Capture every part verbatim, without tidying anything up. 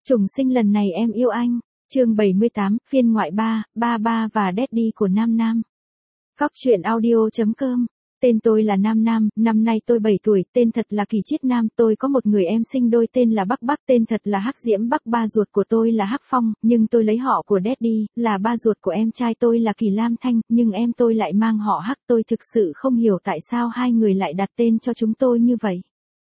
Trùng sinh lần này em yêu anh. Chương bảy mươi tám, phiên ngoại ba, ba ba và Daddy của Nam Nam. Góc truyện audio chấm com. Tên tôi là Nam Nam, năm nay tôi bảy tuổi, tên thật là Kỳ Chiết Nam, tôi có một người em sinh đôi tên là Bắc Bắc, tên thật là Hắc Diễm Bắc, ba ruột của tôi là Hắc Phong, nhưng tôi lấy họ của Daddy, là ba ruột của em trai tôi là Kỳ Lam Thanh, nhưng em tôi lại mang họ Hắc, tôi thực sự không hiểu tại sao hai người lại đặt tên cho chúng tôi như vậy.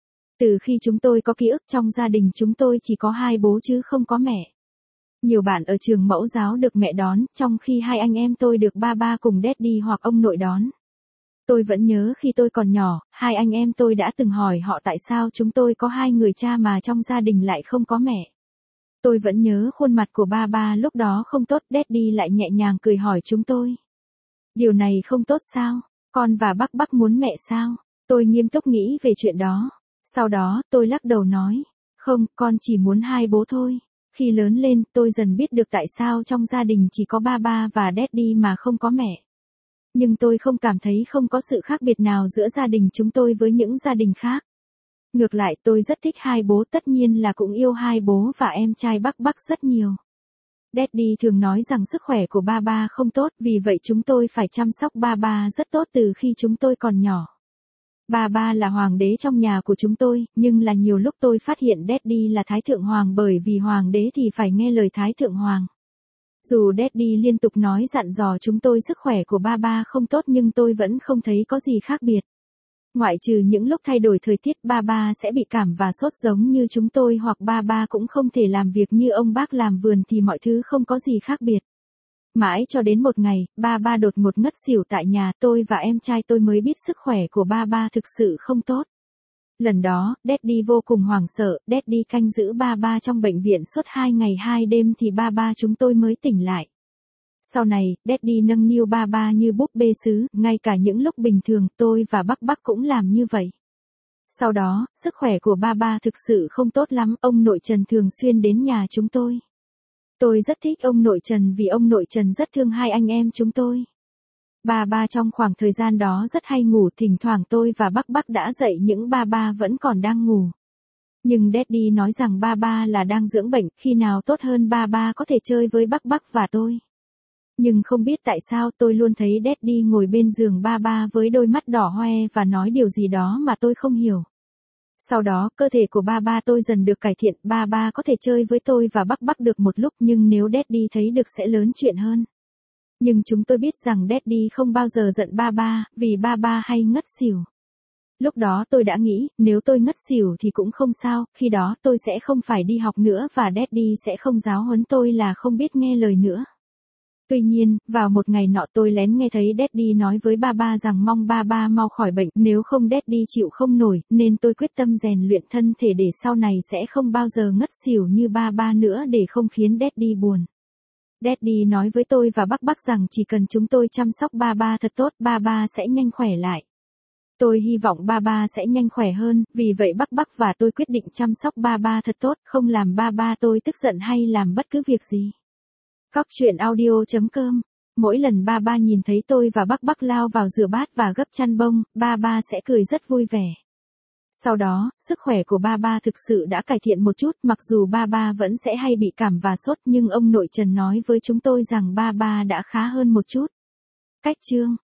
Từ khi chúng tôi có ký ức trong gia đình chúng tôi chỉ có hai bố chứ không có mẹ. Nhiều bạn ở trường mẫu giáo được mẹ đón, trong khi hai anh em tôi được ba ba cùng Daddy hoặc ông nội đón. Tôi vẫn nhớ khi tôi còn nhỏ, hai anh em tôi đã từng hỏi họ tại sao chúng tôi có hai người cha mà trong gia đình lại không có mẹ. Tôi vẫn nhớ khuôn mặt của ba ba lúc đó không tốt, Daddy lại nhẹ nhàng cười hỏi chúng tôi. Điều này không tốt sao? Con và Bắc Bắc muốn mẹ sao? Tôi nghiêm túc nghĩ về chuyện đó. Sau đó, tôi lắc đầu nói, không, con chỉ muốn hai bố thôi. Khi lớn lên, tôi dần biết được tại sao trong gia đình chỉ có ba ba và Daddy mà không có mẹ. Nhưng tôi không cảm thấy không có sự khác biệt nào giữa gia đình chúng tôi với những gia đình khác. Ngược lại, tôi rất thích hai bố, tất nhiên là cũng yêu hai bố và em trai Bắc Bắc rất nhiều. Daddy thường nói rằng sức khỏe của ba ba không tốt, vì vậy chúng tôi phải chăm sóc ba ba rất tốt từ khi chúng tôi còn nhỏ. Ba ba là hoàng đế trong nhà của chúng tôi, nhưng là nhiều lúc tôi phát hiện Daddy là Thái Thượng Hoàng, bởi vì hoàng đế thì phải nghe lời Thái Thượng Hoàng. Dù Daddy liên tục nói dặn dò chúng tôi sức khỏe của ba ba không tốt nhưng tôi vẫn không thấy có gì khác biệt. Ngoại trừ những lúc thay đổi thời tiết ba ba sẽ bị cảm và sốt giống như chúng tôi, hoặc ba ba cũng không thể làm việc như ông bác làm vườn, thì mọi thứ không có gì khác biệt. Mãi cho đến một ngày, ba ba đột ngột ngất xỉu tại nhà, tôi và em trai tôi mới biết sức khỏe của ba ba thực sự không tốt. Lần đó, Daddy vô cùng hoảng sợ, Daddy canh giữ ba ba trong bệnh viện suốt hai ngày hai đêm thì ba ba chúng tôi mới tỉnh lại. Sau này, Daddy nâng niu ba ba như búp bê sứ, ngay cả những lúc bình thường tôi và Bắc Bắc cũng làm như vậy. Sau đó, sức khỏe của ba ba thực sự không tốt lắm, ông nội Trần thường xuyên đến nhà chúng tôi. Tôi rất thích ông nội Trần vì ông nội Trần rất thương hai anh em chúng tôi. Ba ba trong khoảng thời gian đó rất hay ngủ, thỉnh thoảng tôi và Bắc Bắc đã dậy những ba ba vẫn còn đang ngủ. Nhưng Daddy nói rằng ba ba là đang dưỡng bệnh, khi nào tốt hơn ba ba có thể chơi với Bắc Bắc và tôi. Nhưng không biết tại sao tôi luôn thấy Daddy ngồi bên giường ba ba với đôi mắt đỏ hoe và nói điều gì đó mà tôi không hiểu. Sau đó, cơ thể của ba ba tôi dần được cải thiện, ba ba có thể chơi với tôi và Bắc Bắc được một lúc, nhưng nếu Daddy thấy được sẽ lớn chuyện hơn. Nhưng chúng tôi biết rằng Daddy không bao giờ giận ba ba, vì ba ba hay ngất xỉu. Lúc đó tôi đã nghĩ, nếu tôi ngất xỉu thì cũng không sao, khi đó tôi sẽ không phải đi học nữa và Daddy sẽ không giáo huấn tôi là không biết nghe lời nữa. Tuy nhiên, vào một ngày nọ tôi lén nghe thấy Daddy nói với ba ba rằng mong ba ba mau khỏi bệnh, nếu không Daddy chịu không nổi, nên tôi quyết tâm rèn luyện thân thể để sau này sẽ không bao giờ ngất xỉu như ba ba nữa để không khiến Daddy buồn. Daddy nói với tôi và Bắc Bắc rằng chỉ cần chúng tôi chăm sóc ba ba thật tốt, ba ba sẽ nhanh khỏe lại. Tôi hy vọng ba ba sẽ nhanh khỏe hơn, vì vậy Bắc Bắc và tôi quyết định chăm sóc ba ba thật tốt, không làm ba ba tôi tức giận hay làm bất cứ việc gì. Góc truyện audio chấm com. Mỗi lần ba ba nhìn thấy tôi và Bắc Bắc lao vào rửa bát và gấp chăn bông, ba ba sẽ cười rất vui vẻ. Sau đó, sức khỏe của ba ba thực sự đã cải thiện một chút, mặc dù ba ba vẫn sẽ hay bị cảm và sốt, nhưng ông nội Trần nói với chúng tôi rằng ba ba đã khá hơn một chút. Cách chương